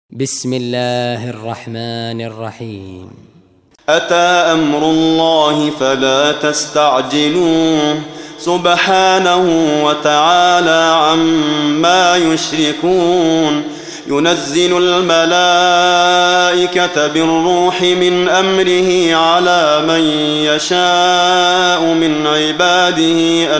بسم الله الرحمن الرحيم. أتى أمر الله فلا تستعجلوه سبحانه وتعالى عما يشركون. ينزل الملائكة بالروح من أمره على من يشاء من عباده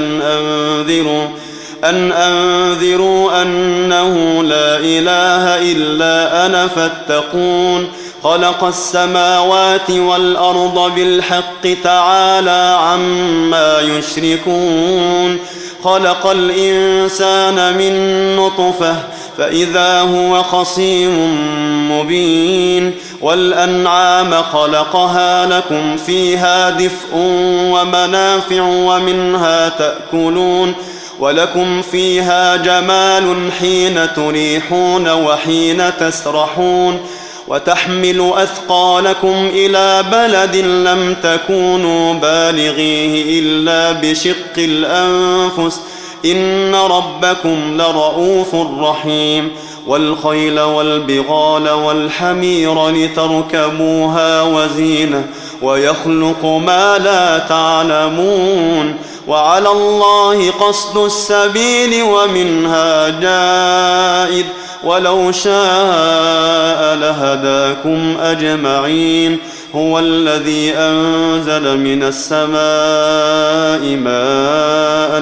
أن أنذروا أنه لا إله إلا أنا فاتقون. خلق السماوات والأرض بالحق تعالى عما يشركون. خلق الإنسان من نطفة فإذا هو خصيم مبين. والأنعام خلقها لكم فيها دفء ومنافع ومنها تأكلون ولكم فيها جمال حين تريحون وحين تسرحون. وتحمل أثقالكم إلى بلد لم تكونوا بالغيه إلا بشق الأنفس إن ربكم لرؤوف رحيم. والخيل والبغال والحمير لتركبوها وزينة ويخلق ما لا تعلمون. وعلى الله قصد السبيل ومنها جائر ولو شاء لهداكم أجمعين. هو الذي أنزل من السماء ماء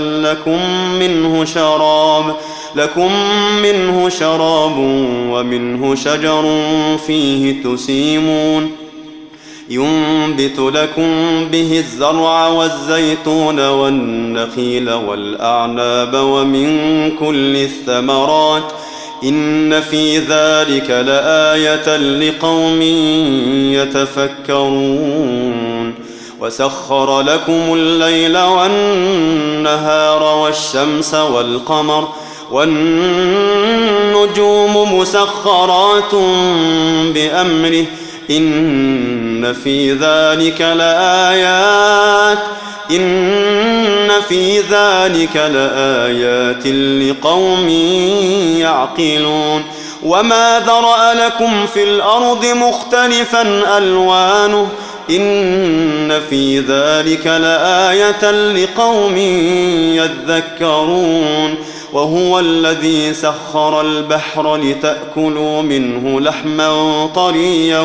لكم منه شراب ومنه شجر فيه تسيمون. ينبت لكم به الزرع والزيتون والنخيل والأعناب ومن كل الثمرات إن في ذلك لآية لقوم يتفكرون. وسخر لكم الليل والنهار والشمس والقمر والنجوم مسخرات بأمره إن في ذلك لآيات لقوم يعقلون. وما ذرأ لكم في الأرض مختلفا ألوانه إن في ذلك لآية لقوم يذكرون. وهو الذي سخر البحر لتأكلوا منه لحما طريا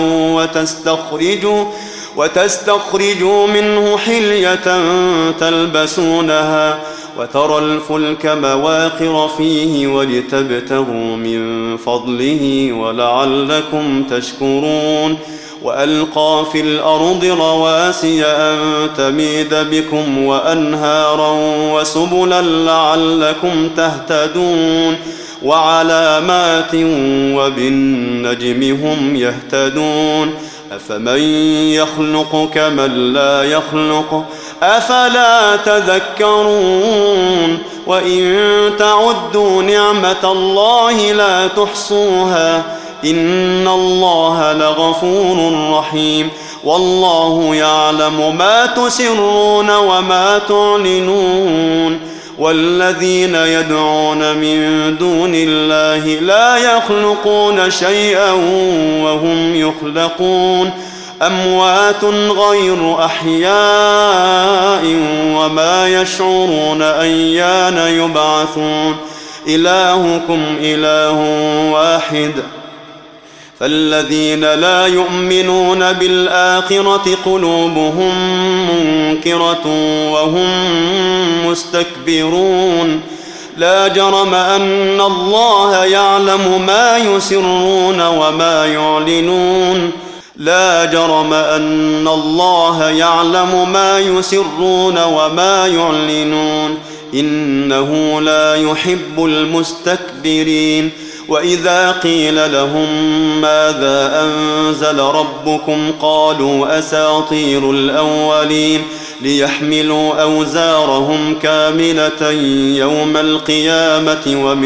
وتستخرجوا منه حلية تلبسونها وترى الفلك مواخر فيه ولتبتغوا من فضله ولعلكم تشكرون. وألقى في الأرض رواسي أن تميد بكم وأنهارا وسبلا لعلكم تهتدون. وعلامات وبالنجم هم يهتدون. أفمن يخلق كمن لا يخلق أفلا تذكرون. وإن تعدوا نعمة الله لا تحصوها إن الله لغفور رحيم. والله يعلم ما تسرون وما تعلنون. والذين يدعون من دون الله لا يخلقون شيئا وهم يخلقون. أموات غير أحياء وما يشعرون أيان يبعثون. إلهكم إله واحد فالذين لا يؤمنون بالآخرة قلوبهم منكرة وهم مستكبرون. لا جرم أن الله يعلم ما يسرون وما يعلنون. لا جرم أن الله يعلم ما يسرون وما يعلنون إنه لا يحب المستكبرين. وإذا قيل لهم ماذا أنزل ربكم قالوا أساطير الأولين ليحملوا أوزارهم كاملة يوم القيامة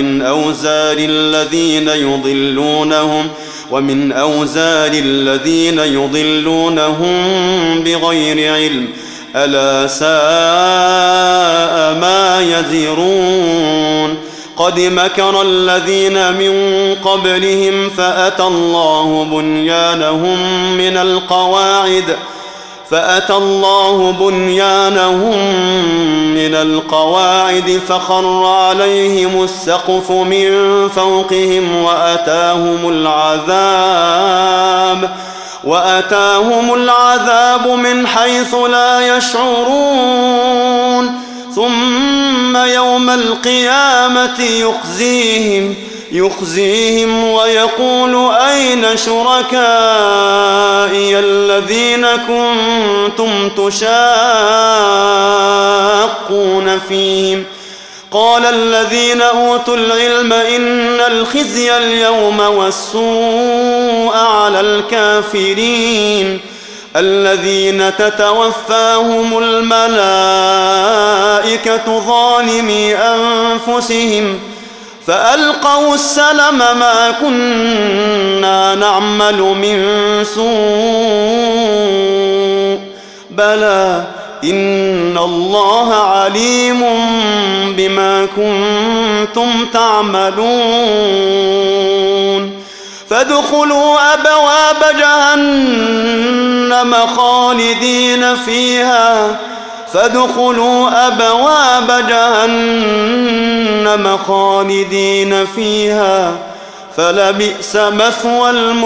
ومن أوزار الذين يضلونهم بغير علم ألا ساء ما يزرون. قد مكر الذين من قبلهم فأتى الله بنيانهم من القواعد فخر عليهم السقف من فوقهم وأتاهم العذاب من حيث لا يشعرون ثم يوم القيامة يخزيهم ويقول أين شركائي الذين كنتم تشاقون فيهم قال الذين أوتوا العلم إن الخزي اليوم والسوء على الكافرين الذين تتوفاهم الملائكة ظالمي أنفسهم فألقوا السلم ما كنا نعمل من سوء بلى إن الله عليم بما كنتم تعملون فادخلوا أبواب جهنم خالدين فيها فلبئس مثوى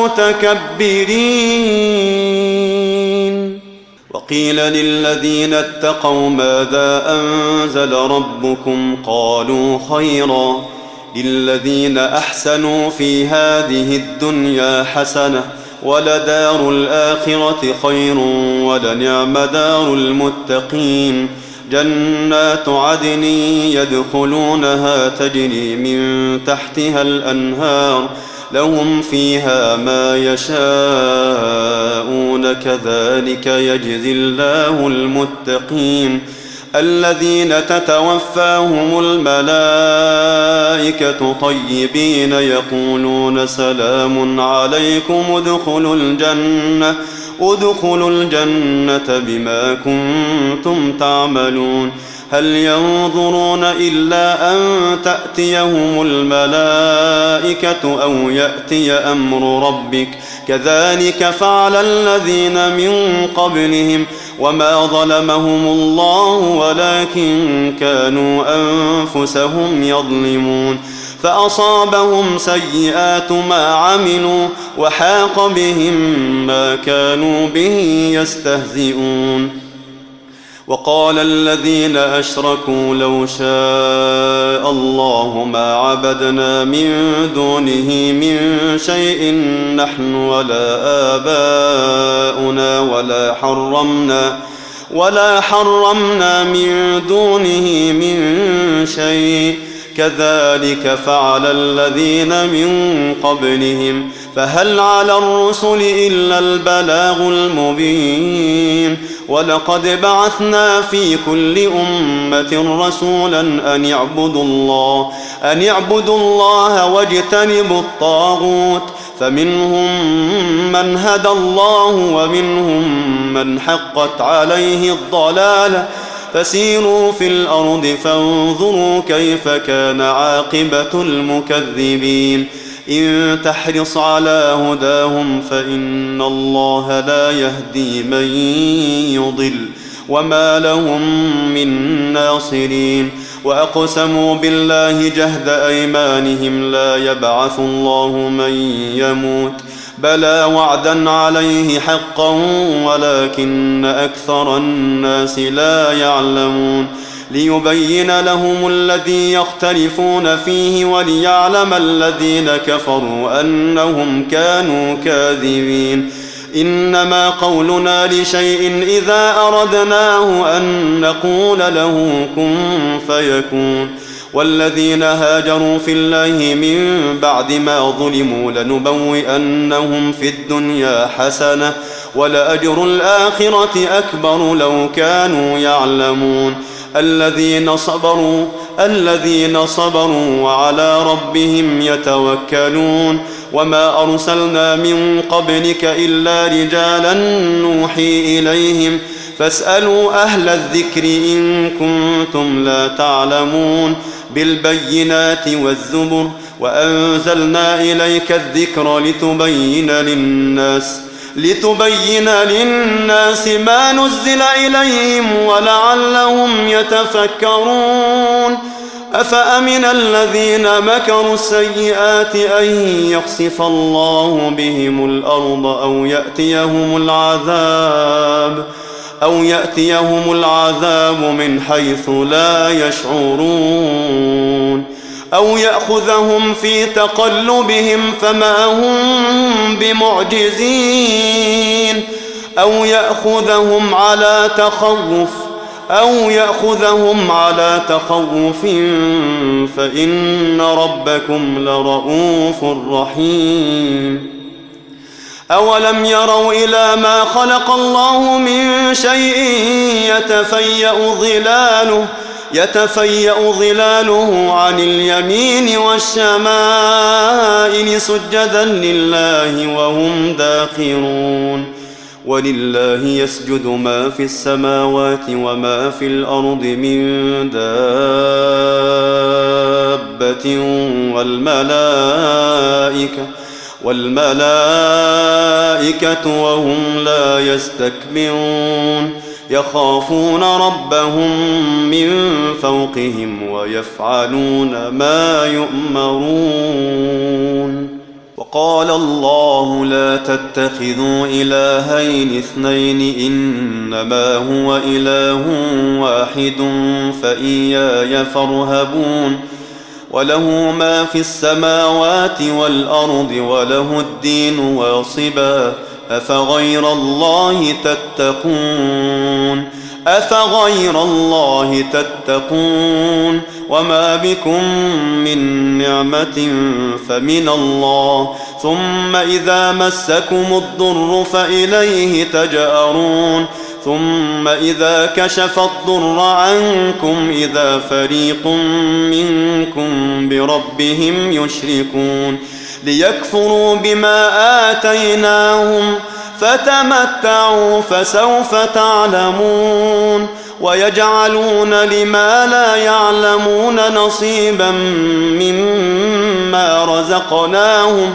المتكبرين وقيل للذين اتقوا ماذا أنزل ربكم قالوا خيرا للذين أحسنوا في هذه الدنيا حسنة ولدار الآخرة خير ولنعم دار المتقين جنات عدن يدخلونها تجري من تحتها الأنهار لهم فيها ما يشاءون كذلك يجزي الله المتقين الذين تتوفاهم الملائكة طيبين يقولون سلام عليكم ادخلوا الجنة بما كنتم تعملون هل ينظرون إلا أن تأتيهم الملائكة أو يأتي أمر ربك كذلك فعل الذين من قبلهم وما ظلمهم الله ولكن كانوا أنفسهم يظلمون فأصابهم سيئات ما عملوا وحاق بهم ما كانوا به يستهزئون وقال الذين أشركوا لو شاء الله ما عبدنا من دونه من شيء نحن ولا آباؤنا ولا حرمنا من دونه من شيء كذلك فعل الذين من قبلهم فهل على الرسل إلا البلاغ المبين ولقد بعثنا في كل أمة رسولا أن يعبدوا الله واجتنبوا الطاغوت فمنهم من هدى الله ومنهم من حقت عليه الضلالة فسيروا في الأرض فانظروا كيف كان عاقبة المكذبين إن تحرص على هداهم فإن الله لا يهدي من يضل وما لهم من ناصرين وأقسموا بالله جهد أيمانهم لا يبعث الله من يموت بلى وعدا عليه حقا ولكن أكثر الناس لا يعلمون ليبين لهم الذي يختلفون فيه وليعلم الذين كفروا أنهم كانوا كاذبين إنما قولنا لشيء إذا أردناه أن نقول له كن فيكون والذين هاجروا في الله من بعد ما ظلموا لنبوئنهم في الدنيا حسنة ولأجر الآخرة أكبر لو كانوا يعلمون الذين صبروا وعلى ربهم يتوكلون وما أرسلنا من قبلك إلا رجالا نوحي إليهم فاسألوا أهل الذكر إن كنتم لا تعلمون بالبينات والزبر وأنزلنا إليك الذكر لتبين للناس ما نزل إليهم ولعلهم يتفكرون أفأمن الذين مكروا السيئات أن يخسف الله بهم الأرض أو يأتيهم العذاب من حيث لا يشعرون أو يأخذهم في تقلبهم فما هم بمعجزين أو يأخذهم على تخوف فإن ربكم لرؤوف رحيم أولم يروا إلى ما خلق الله من شيء يتفيأ ظلاله عن اليمين والشمائل سجدا لله وهم داخرون ولله يسجد ما في السماوات وما في الأرض من دابة والملائكة وهم لا يستكبرون يخافون ربهم من فوقهم ويفعلون ما يؤمرون وقال الله لا تتخذوا إلهين اثنين إنما هو إله واحد فإياي فارهبون وله ما في السماوات والأرض وله الدين واصبا أفغير الله تتقون وما بكم من نعمة فمن الله ثم إذا مسكم الضر فإليه تجأرون ثم إذا كشف الضر عنكم إذا فريق منكم بربهم يشركون ليكفروا بما آتيناهم فتمتعوا فسوف تعلمون ويجعلون لما لا يعلمون نصيبا مما رزقناهم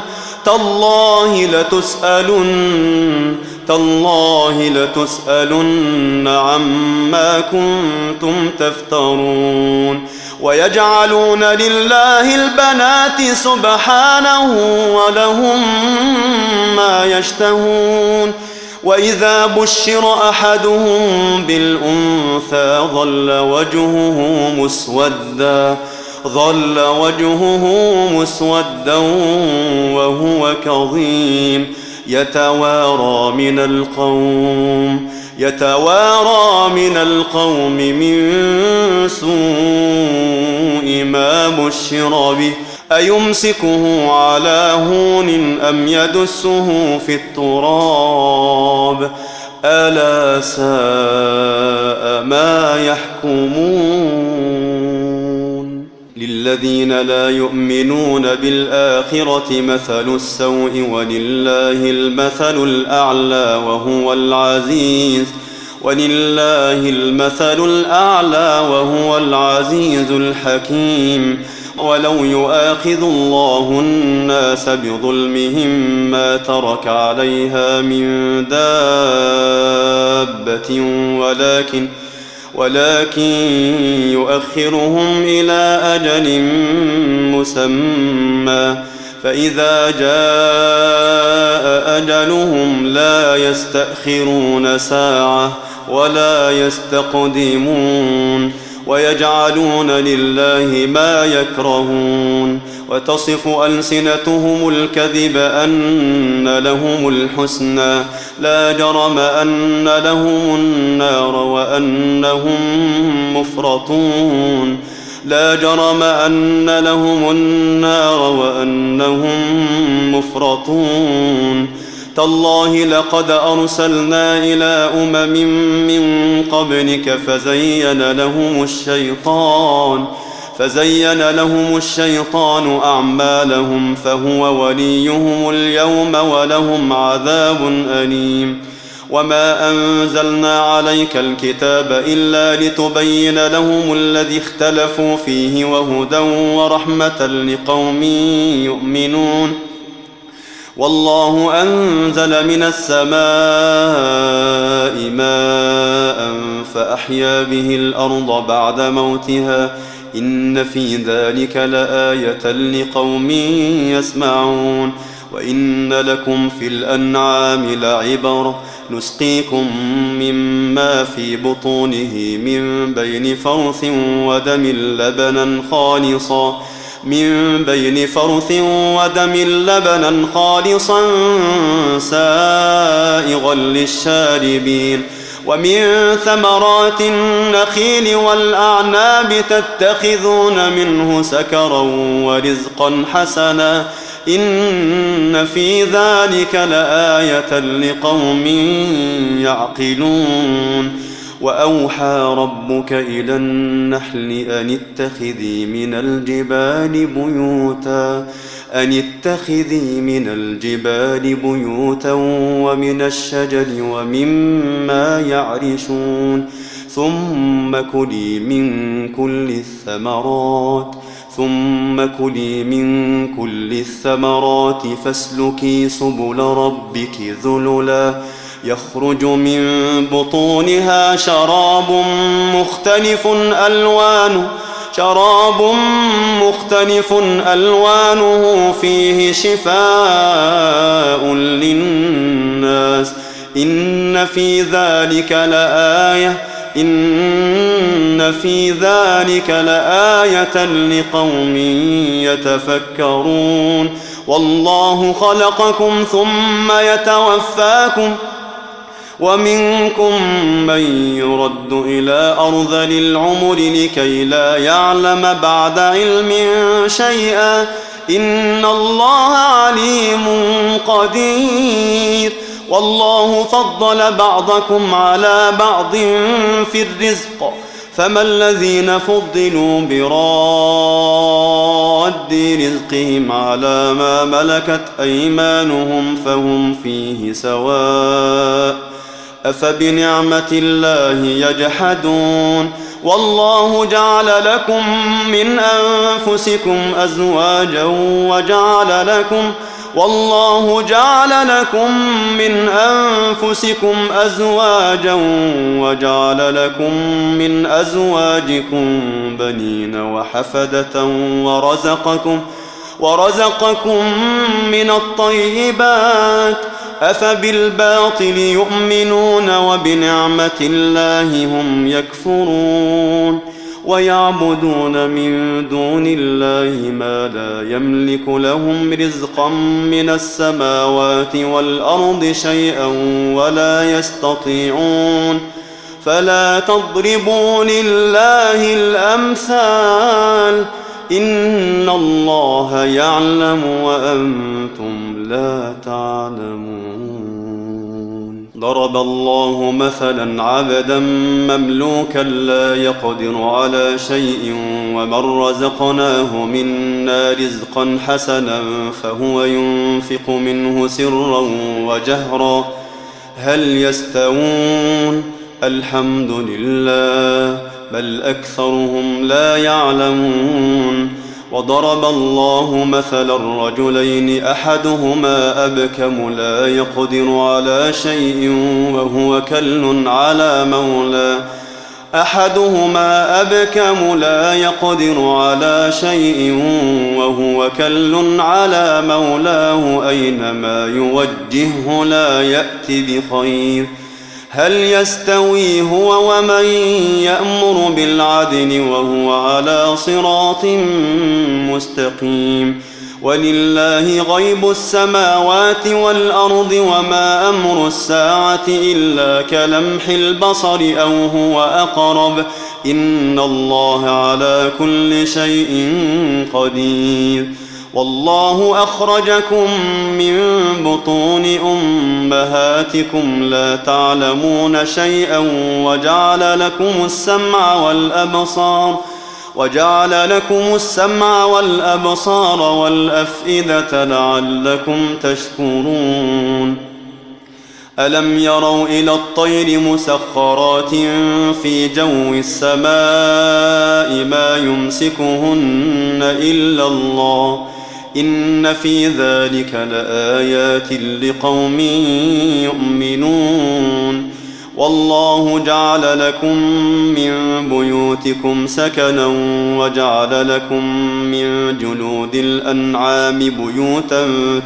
تالله لتسألن عما كنتم تفترون ويجعلون لله البنات سبحانه ولهم ما يشتهون وإذا بشر أحدهم بالأنثى ظل وجهه مسودا وهو كظيم يتوارى من القوم من سوء ما بشر به أيمسكه على هون أم يدسه في التراب ألا ساء ما يحكمون للذين لا يؤمنون بالآخرة مثل السوء ولله المثل الأعلى وهو العزيز الحكيم ولو يؤاخذ الله الناس بظلمهم ما ترك عليها من دابة ولكن يؤخرهم إلى أجل مسمى فإذا جاء أجلهم لا يستأخرون ساعة ولا يستقدمون ويجعلون لله ما يكرهون وتصف ألسنتهم الكذب أن لهم الحسنى لا جرم أن لهم النار وأنهم مفرطون تالله لقد أرسلنا إلى من قبلك فزين لهم الشيطان أعمالهم فهو وليهم اليوم ولهم عذاب أليم وما أنزلنا عليك الكتاب إلا لتبين لهم الذي اختلفوا فيه وهدى ورحمة لقوم يؤمنون. والله أنزل من السماء ماء فأحيا به الأرض بعد موتها إن في ذلك لآية لقوم يسمعون. وإن لكم في الأنعام لعبرة نسقيكم مما في بطونه من بين فرث ودم لبنا خالصا سائغا للشاربين. ومن ثمرات النخيل والأعناب تتخذون منه سكرا ورزقا حسنا إن في ذلك لآية لقوم يعقلون. وأوحى ربك إلى النحل أن اتخذي من الجبال بيوتا ومن الشجر ومما يعرشون. ثم كلي من كل الثمرات فاسلكي سبل ربك ذللا يخرج من بطونها شراب مختلف ألوانه فيه شفاء للناس إن في ذلك لآية لقوم يتفكرون. والله خلقكم ثم يتوفاكم ومنكم من يرد إلى أرذل العمر لكي لا يعلم بعد علم شيئا إن الله عليم قدير. والله فضل بعضكم على بعض في الرزق فما الذين فضلوا براد رزقهم على ما ملكت أيمانهم فهم فيه سواء أفبنعمة الله يجحدون. والله جعل لكم من أنفسكم أزواجا وجعل لكم من أزواجكم بنين وحفدة ورزقكم من الطيبات أفبالباطل يؤمنون وبنعمة الله هم يكفرون. ويعبدون من دون الله ما لا يملك لهم رزقا من السماوات والأرض شيئا ولا يستطيعون. فلا تضربوا لله الأمثال إن الله يعلم وأنتم لا تعلمون. ضرب الله مثلا عبدا مملوكا لا يقدر على شيء ومن رزقناه منا رزقا حسنا فهو ينفق منه سرا وجهرا هل يستوون؟ الحمد لله بل أكثرهم لا يعلمون. وضرب الله مثلا رجلين أحدهما أبكم لا يقدر على شيء وهو كل على مولاه أينما يوجهه لا يأت بخير. هل يستوي هو ومن يأمر بالعدل وهو على صراط مستقيم؟ ولله غيب السماوات والأرض وما أمر الساعة إلا كلمح البصر أو هو أقرب إن الله على كل شيء قدير. والله أخرجكم من بطون أمهاتكم لا تعلمون شيئا وجعل لكم السمع والأبصار والأفئدة لعلكم تشكرون. ألم يروا إلى الطير مسخرات في جو السماء ما يمسكهن إلا الله إن في ذلك لآيات لقوم يؤمنون والله جعل لكم من بيوتكم سكنا وجعل لكم من جلود الأنعام بيوتا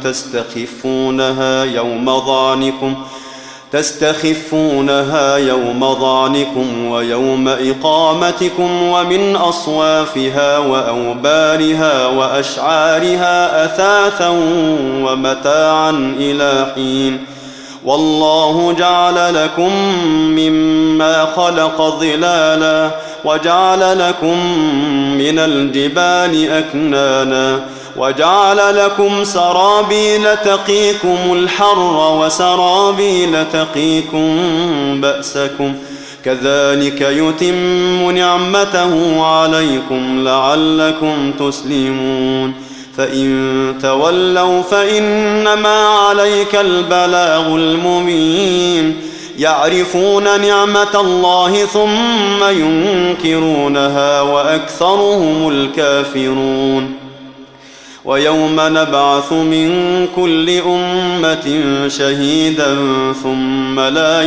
تستخفونها يوم ظعنكم ويوم إقامتكم ومن أصوافها وأوبارها وأشعارها أثاثا ومتاعا إلى حين والله جعل لكم مما خلق ظلالا وجعل لكم من الجبال أكنانا وجعل لكم سرابيل تقيكم الحر وسرابيل تقيكم بأسكم كذلك يتم نعمته عليكم لعلكم تسلمون فإن تولوا فإنما عليك البلاغ المبين يعرفون نعمة الله ثم ينكرونها وأكثرهم الكافرون ويوم نبعث من كل أمة شهيدا ثم لا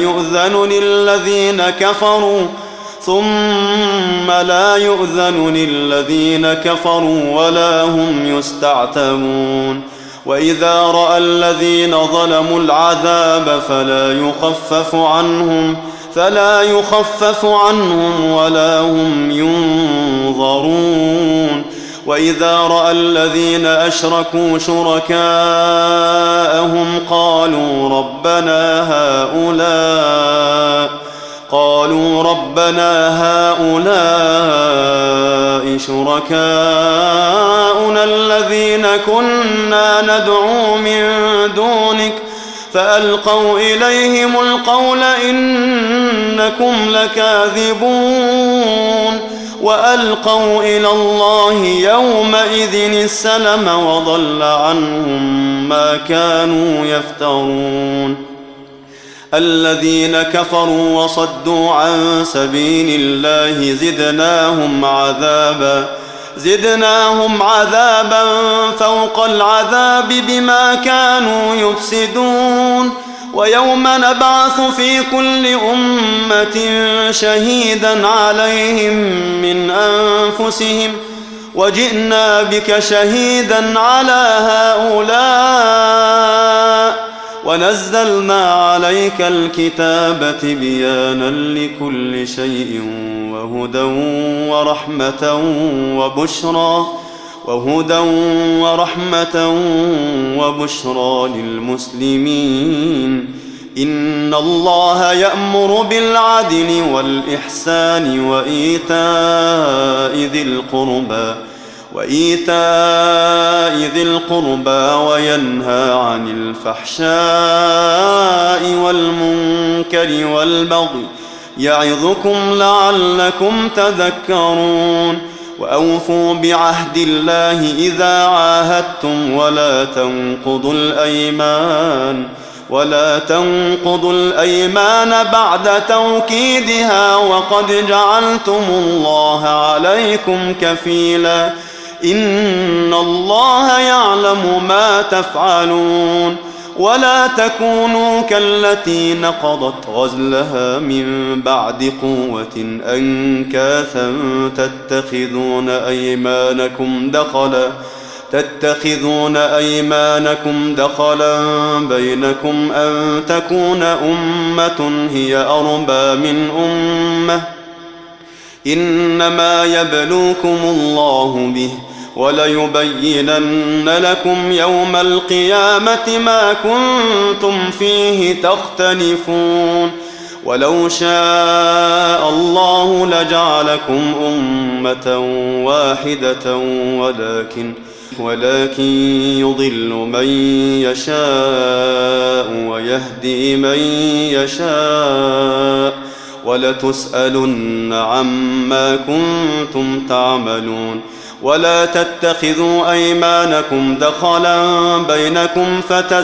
يؤذن للذين كفروا ولا هم يستعتبون وإذا رأى الذين ظلموا العذاب فلا يخفف عنهم ولا هم ينظرون وإذا رأى الذين أشركوا شركاءهم قالوا ربنا هؤلاء شركاؤنا الذين كنا ندعو من دونك فألقوا إليهم القول إنكم لكاذبون وألقوا إلى الله يومئذ السلم وضل عنهم ما كانوا يفترون الذين كفروا وصدوا عن سبيل الله زدناهم عذابا فوق العذاب بما كانوا يفسدون ويوم نبعث في كل أمة شهيدا عليهم من أنفسهم وجئنا بك شهيدا على هؤلاء ونزلنا عليك الكتاب تبيانا لكل شيء وهدى ورحمة وبشرى للمسلمين إن الله يأمر بالعدل والإحسان وإيتاء ذي القربى وينهى عن الفحشاء والمنكر والبغي يعظكم لعلكم تذكرون وأوفوا بعهد الله إذا عاهدتم ولا تنقضوا الأيمان بعد توكيدها وقد جعلتم الله عليكم كفيلا إن الله يعلم ما تفعلون ولا تكونوا كالتي نقضت غزلها من بعد قوة أنكاثا تتخذون أيمانكم دخلا بينكم أن تكون أمة هي أربى من أمة إنما يبلوكم الله به وليبينن لكم يوم القيامة ما كنتم فيه تختلفون ولو شاء الله لجعلكم أمة واحدة ولكن يضل من يشاء ويهدي من يشاء ولتسألن عما كنتم تعملون ولا تتخذوا أيمانكم دخلا بينكم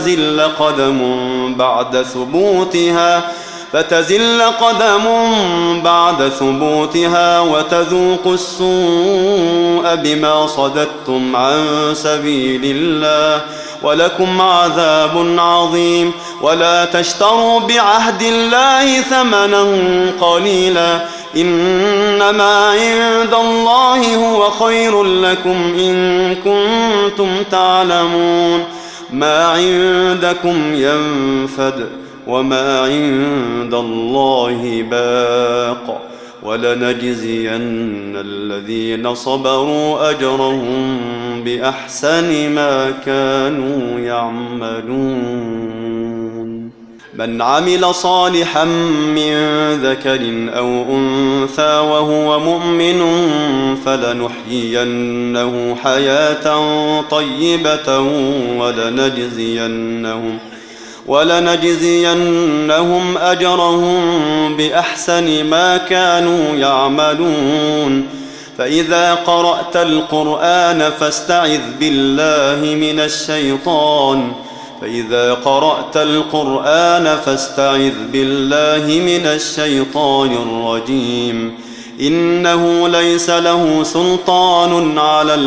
فتزل قدم بعد ثبوتها وتذوقوا السوء بما صددتم عن سبيل الله ولكم عذاب عظيم. ولا تشتروا بعهد الله ثمنا قليلا إنما عند الله هو خير لكم إن كنتم تعلمون. ما عندكم ينفد وما عند الله باق ولنجزين الذين صبروا أجرهم بأحسن ما كانوا يعملون. من عمل صالحا من ذكر أو أنثى وهو مؤمن فلنحيينه حياة طيبة ولنجزينهم أجرهم بأحسن ما كانوا يعملون. فإذا قرأت القرآن فاستعذ بالله من الشيطان الرجيم. إنه ليس له سلطان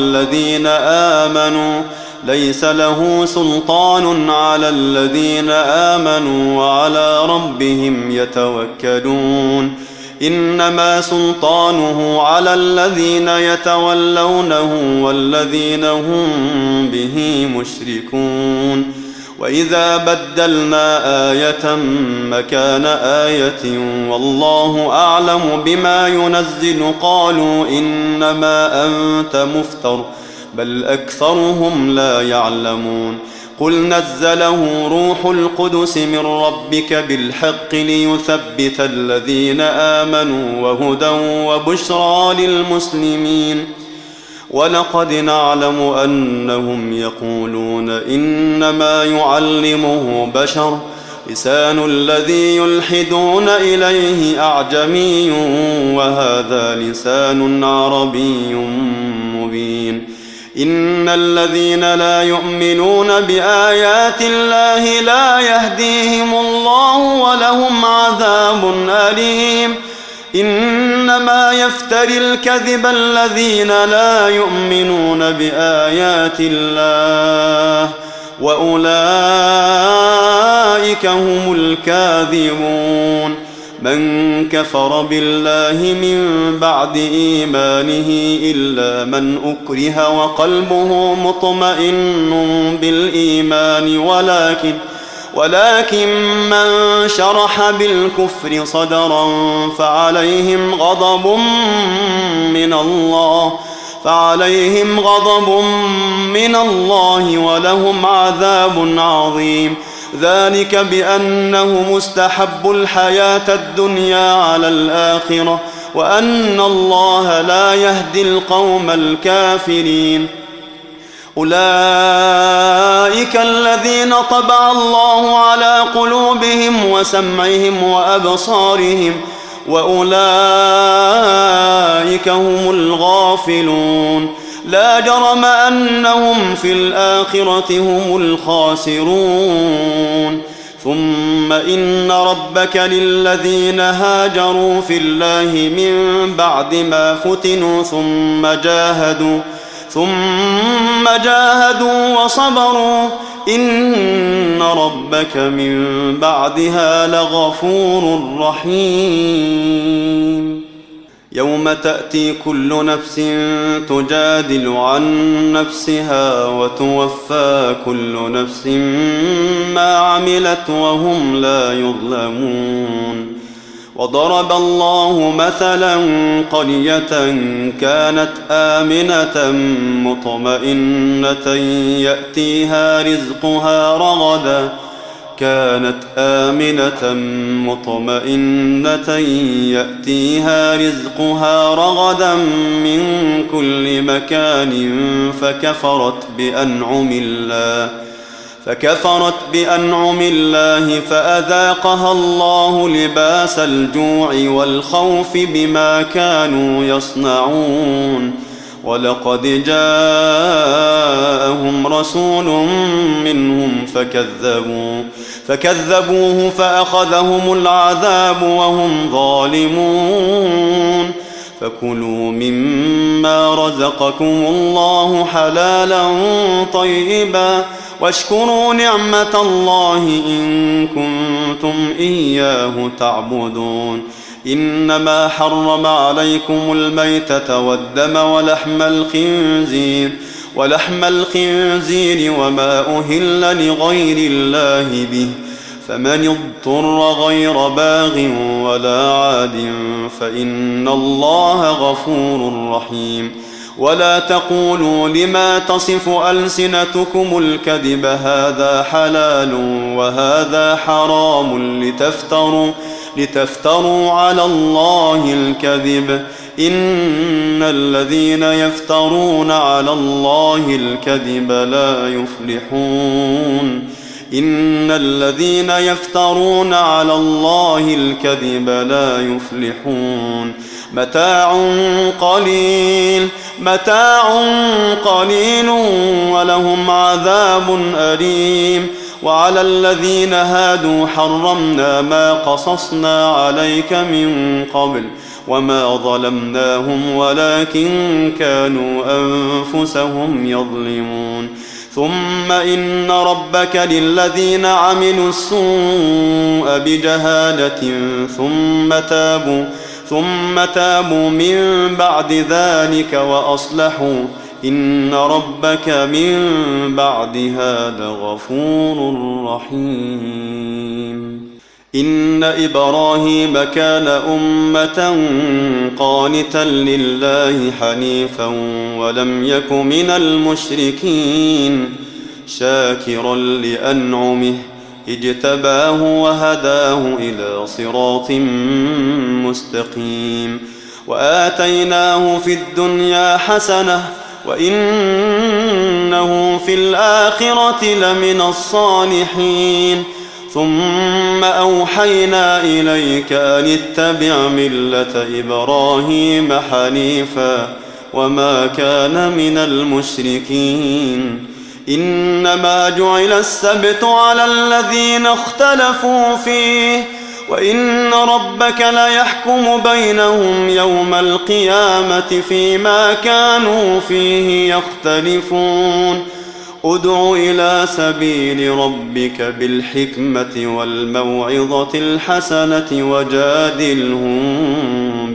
على الذين آمنوا وعلى ربهم يتوكلون. إنما سلطانه على الذين يتولونه والذين هم به مشركون. وإذا بدلنا آية مكان آية والله أعلم بما ينزل قالوا إنما أنت مفتر بل أكثرهم لا يعلمون. قل نزله روح القدس من ربك بالحق ليثبت الذين آمنوا وهدى وبشرى للمسلمين. ولقد نعلم أنهم يقولون إنما يعلمه بشر لسان الذي يلحدون إليه أعجمي وهذا لسان عربي مبين. إن الذين لا يؤمنون بآيات الله لا يهديهم الله ولهم عذاب أليم. إنما يفتري الكذب الذين لا يؤمنون بآيات الله وأولئك هم الكاذبون. من كفر بالله من بعد إيمانه إلا من أكره وقلبه مطمئن بالإيمان ولكن من شرح بالكفر صدرا فعليهم غضب من الله ولهم عذاب عظيم. ذلك بأنه مستحب الحياة الدنيا على الآخرة وأن الله لا يهدي القوم الكافرين. أولئك الذين طبع الله على قلوبهم وسمعهم وأبصارهم وأولئك هم الغافلون. لا جرم أنهم في الآخرة هم الخاسرون. ثم إن ربك للذين هاجروا في الله من بعد ما فتنوا ثم جاهدوا وصبروا إن ربك من بعدها لغفور رحيم. يوم تأتي كل نفس تجادل عن نفسها وتوفى كل نفس ما عملت وهم لا يظلمون. وضرب الله مثلا قرية كانت آمنة مطمئنة يأتيها رزقها رغدا من كل مكان فكفرت بأنعم الله فأذاقها الله لباس الجوع والخوف بما كانوا يصنعون. ولقد جاءهم رسول منهم فكذبوه فأخذهم العذاب وهم ظالمون فكلوا مما رزقكم الله حلالا طيبا واشكروا نعمة الله إن كنتم إياه تعبدون إنما حرم عليكم الميتة والدم ولحم الخنزير وما أهل لغير الله به فمن اضطر غير باغ ولا عاد فإن الله غفور رحيم ولا تقولوا لما تصف ألسنتكم الكذب هذا حلال وهذا حرام لتفتروا على الله الكذب إن الذين يفترون على الله الكذب لا يفلحون متاع قليل ولهم عذاب أليم وعلى الذين هادوا حرمنا ما قصصنا عليك من قبل وما ظلمناهم ولكن كانوا أنفسهم يظلمون ثم إن ربك للذين عملوا السوء بجهالة ثم تابوا من بعد ذلك وأصلحوا إن ربك من بعدها لغفور رحيم إن إبراهيم كان أمة قانتا لله حنيفا ولم يك من المشركين شاكرا لأنعمه اجتباه وهداه إلى صراط مستقيم وآتيناه في الدنيا حسنة وإنه في الآخرة لمن الصالحين ثم أوحينا إليك أن اتبع ملة إبراهيم حنيفا وما كان من المشركين إنما جعل السبت على الذين اختلفوا فيه وإن ربك ليحكم بينهم يوم القيامة فيما كانوا فيه يختلفون ادع إلى سبيل ربك بالحكمة والموعظة الحسنة وجادلهم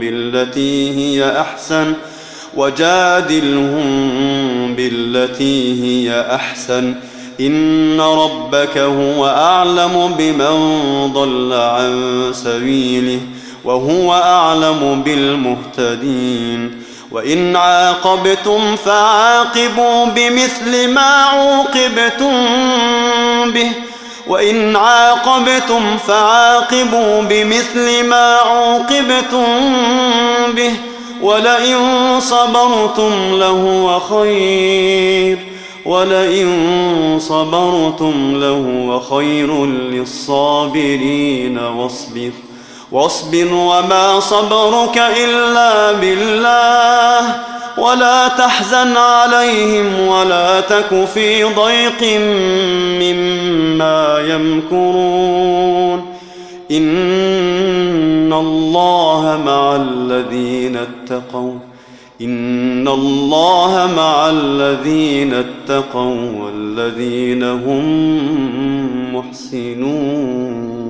بالتي هي أحسن إن ربك هو أعلم بمن ضل عن سبيله وهو أعلم بالمهتدين وإن عاقبتم فعاقبوا بمثل ما عوقبتم به ولئن صبرتم لهو خير للصابرين واصبر وما صبرك إلا بالله ولا تحزن عليهم ولا تك في ضيق مما يمكرون إن الله مع الذين اتقوا والذين هم محسنون.